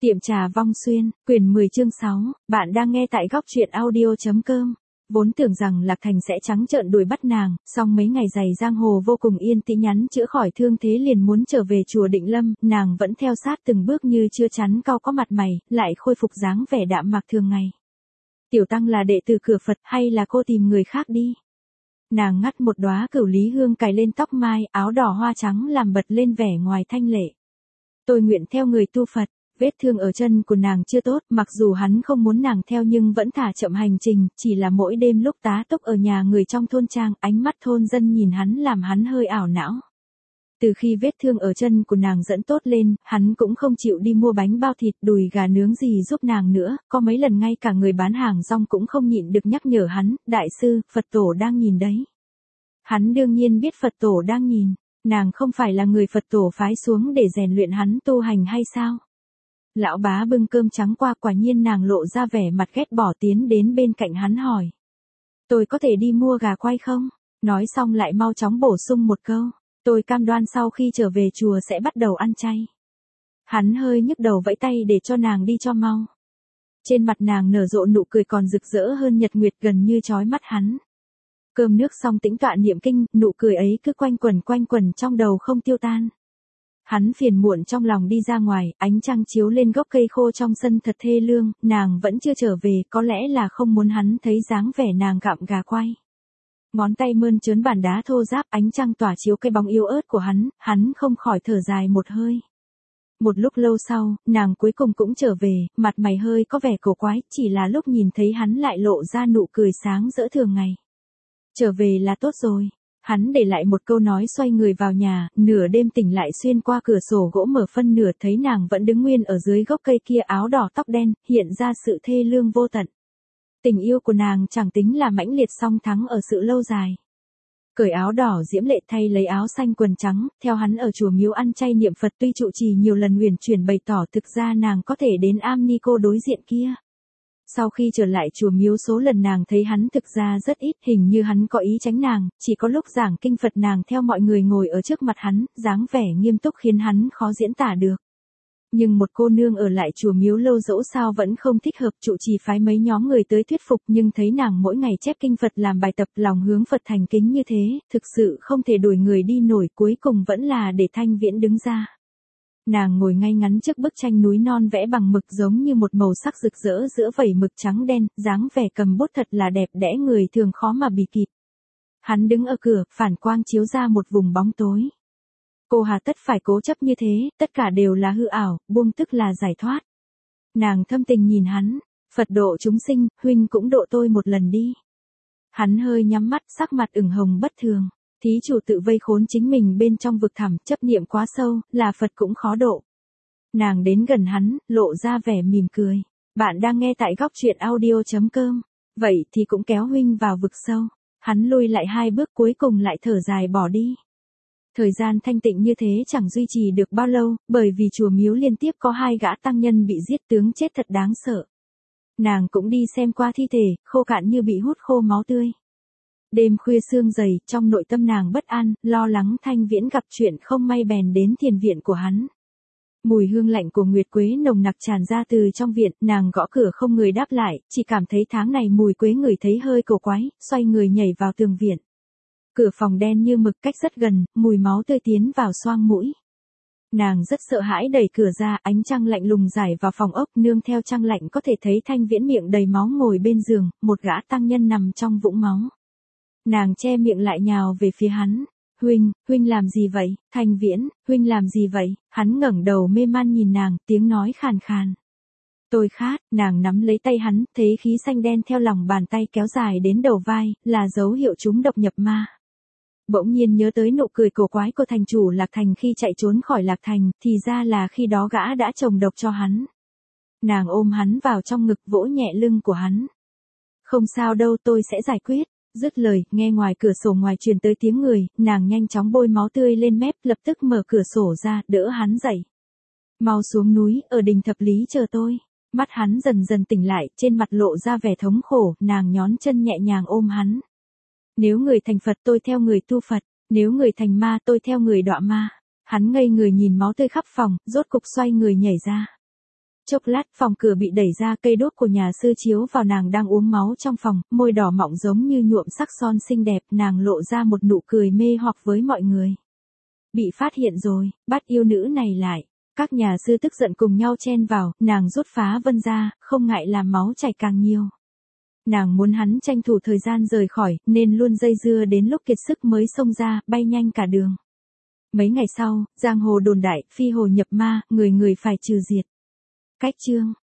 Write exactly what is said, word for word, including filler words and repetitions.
Tiệm trà Vong Xuyên, quyển mười chương sáu, bạn đang nghe tại góc truyện audio.com. Vốn tưởng rằng Lạc Thành sẽ trắng trợn đuổi bắt nàng, song mấy ngày giày giang hồ vô cùng yên tĩnh, nhắn chữa khỏi thương thế liền muốn trở về chùa Định Lâm, nàng vẫn theo sát từng bước như chưa chắn cau có mặt mày, lại khôi phục dáng vẻ đạm mạc thường ngày. Tiểu tăng là đệ tử cửa Phật hay là cô tìm người khác đi? Nàng ngắt một đóa cửu lý hương cài lên tóc mai, áo đỏ hoa trắng làm bật lên vẻ ngoài thanh lệ. Tôi nguyện theo người tu Phật. Vết thương ở chân của nàng chưa tốt, mặc dù hắn không muốn nàng theo nhưng vẫn thả chậm hành trình, chỉ là mỗi đêm lúc tá túc ở nhà người trong thôn trang, ánh mắt thôn dân nhìn hắn làm hắn hơi ảo não. Từ khi vết thương ở chân của nàng dẫn tốt lên, hắn cũng không chịu đi mua bánh bao thịt, đùi gà nướng gì giúp nàng nữa, có mấy lần ngay cả người bán hàng rong cũng không nhịn được nhắc nhở hắn, đại sư, Phật tổ đang nhìn đấy. Hắn đương nhiên biết Phật tổ đang nhìn, nàng không phải là người Phật tổ phái xuống để rèn luyện hắn tu hành hay sao? Lão bá bưng cơm trắng qua, quả nhiên nàng lộ ra vẻ mặt ghét bỏ tiến đến bên cạnh hắn hỏi. Tôi có thể đi mua gà quay không? Nói xong lại mau chóng bổ sung một câu. Tôi cam đoan sau khi trở về chùa sẽ bắt đầu ăn chay. Hắn hơi nhức đầu vẫy tay để cho nàng đi cho mau. Trên mặt nàng nở rộ nụ cười còn rực rỡ hơn nhật nguyệt, gần như chói mắt hắn. Cơm nước xong tĩnh tọa niệm kinh, nụ cười ấy cứ quanh quẩn quanh quẩn trong đầu không tiêu tan. Hắn phiền muộn trong lòng đi ra ngoài, ánh trăng chiếu lên gốc cây khô trong sân thật thê lương, nàng vẫn chưa trở về, có lẽ là không muốn hắn thấy dáng vẻ nàng gặm gà quay. Ngón tay mơn trớn bàn đá thô ráp, ánh trăng tỏa chiếu cái bóng yếu ớt của hắn, hắn không khỏi thở dài một hơi. Một lúc lâu sau, nàng cuối cùng cũng trở về, mặt mày hơi có vẻ cổ quái, chỉ là lúc nhìn thấy hắn lại lộ ra nụ cười sáng rỡ thường ngày. Trở về là tốt rồi. Hắn để lại một câu nói xoay người vào nhà, nửa đêm tỉnh lại xuyên qua cửa sổ gỗ mở phân nửa thấy nàng vẫn đứng nguyên ở dưới gốc cây kia, áo đỏ tóc đen, hiện ra sự thê lương vô tận. Tình yêu của nàng chẳng tính là mãnh liệt song thắng ở sự lâu dài. Cởi áo đỏ diễm lệ thay lấy áo xanh quần trắng, theo hắn ở chùa miếu ăn chay niệm Phật, tuy trụ trì nhiều lần huyền chuyển bày tỏ thực ra nàng có thể đến am ni cô đối diện kia. Sau khi trở lại chùa miếu số lần nàng thấy hắn thực ra rất ít, hình như hắn có ý tránh nàng, chỉ có lúc giảng kinh Phật nàng theo mọi người ngồi ở trước mặt hắn, dáng vẻ nghiêm túc khiến hắn khó diễn tả được. Nhưng một cô nương ở lại chùa miếu lâu dẫu sao vẫn không thích hợp, trụ trì phái mấy nhóm người tới thuyết phục, nhưng thấy nàng mỗi ngày chép kinh Phật làm bài tập, lòng hướng Phật thành kính như thế, thực sự không thể đuổi người đi nổi, cuối cùng vẫn là để Thanh Viễn đứng ra. Nàng ngồi ngay ngắn trước bức tranh núi non vẽ bằng mực giống như một màu sắc rực rỡ giữa vẩy mực trắng đen, dáng vẻ cầm bút thật là đẹp đẽ, người thường khó mà bì kịp. Hắn đứng ở cửa, phản quang chiếu ra một vùng bóng tối. Cô hà tất phải cố chấp như thế, tất cả đều là hư ảo, buông tức là giải thoát. Nàng thâm tình nhìn hắn, Phật độ chúng sinh, huynh cũng độ tôi một lần đi. Hắn hơi nhắm mắt, sắc mặt ửng hồng bất thường. Thí chủ tự vây khốn chính mình bên trong vực thẳm, chấp niệm quá sâu, là Phật cũng khó độ. Nàng đến gần hắn, lộ ra vẻ mỉm cười. Bạn đang nghe tại góc truyện audio.com. Vậy thì cũng kéo huynh vào vực sâu. Hắn lui lại hai bước, cuối cùng lại thở dài bỏ đi. Thời gian thanh tịnh như thế chẳng duy trì được bao lâu, bởi vì chùa miếu liên tiếp có hai gã tăng nhân bị giết, tướng chết thật đáng sợ. Nàng cũng đi xem qua thi thể, khô cạn như bị hút khô máu tươi. Đêm khuya sương dày, trong nội tâm nàng bất an, lo lắng Thanh Viễn gặp chuyện không may bèn đến thiền viện của hắn. Mùi hương lạnh của nguyệt quế nồng nặc tràn ra từ trong viện, nàng gõ cửa không người đáp lại, chỉ cảm thấy tháng này mùi quế ngửi thấy hơi cổ quái, xoay người nhảy vào tường viện. Cửa phòng đen như mực, cách rất gần, mùi máu tươi tiến vào xoang mũi. Nàng rất sợ hãi đẩy cửa ra, ánh trăng lạnh lùng rải vào phòng ốc, nương theo trăng lạnh có thể thấy Thanh Viễn miệng đầy máu ngồi bên giường, một gã tăng nhân nằm trong vũng máu. Nàng che miệng lại nhào về phía hắn. Huynh, huynh làm gì vậy? Thanh Viễn, huynh làm gì vậy? Hắn ngẩng đầu mê man nhìn nàng, tiếng nói khàn khàn. Tôi khát, nàng nắm lấy tay hắn, thấy khí xanh đen theo lòng bàn tay kéo dài đến đầu vai, là dấu hiệu chúng độc nhập ma. Bỗng nhiên nhớ tới nụ cười cổ quái của thành chủ Lạc Thành khi chạy trốn khỏi Lạc Thành, thì ra là khi đó gã đã trồng độc cho hắn. Nàng ôm hắn vào trong ngực, vỗ nhẹ lưng của hắn. Không sao đâu, tôi sẽ giải quyết. Dứt lời, nghe ngoài cửa sổ ngoài truyền tới tiếng người, nàng nhanh chóng bôi máu tươi lên mép, lập tức mở cửa sổ ra, đỡ hắn dậy. Mau xuống núi, ở đình thập lý chờ tôi. Mắt hắn dần dần tỉnh lại, trên mặt lộ ra vẻ thống khổ, nàng nhón chân nhẹ nhàng ôm hắn. Nếu người thành Phật tôi theo người tu Phật, nếu người thành ma tôi theo người đọa ma. Hắn ngây người nhìn máu tươi khắp phòng, rốt cục xoay người nhảy ra. Chốc lát phòng cửa bị đẩy ra, cây đốt của nhà sư chiếu vào nàng đang uống máu trong phòng, môi đỏ mọng giống như nhuộm sắc son xinh đẹp, nàng lộ ra một nụ cười mê hoặc với mọi người. Bị phát hiện rồi, bắt yêu nữ này lại. Các nhà sư tức giận cùng nhau chen vào, nàng rút phá vân ra, không ngại làm máu chảy càng nhiều. Nàng muốn hắn tranh thủ thời gian rời khỏi, nên luôn dây dưa đến lúc kiệt sức mới xông ra, bay nhanh cả đường. Mấy ngày sau, giang hồ đồn đại, phi hồ nhập ma, người người phải trừ diệt. Cách chương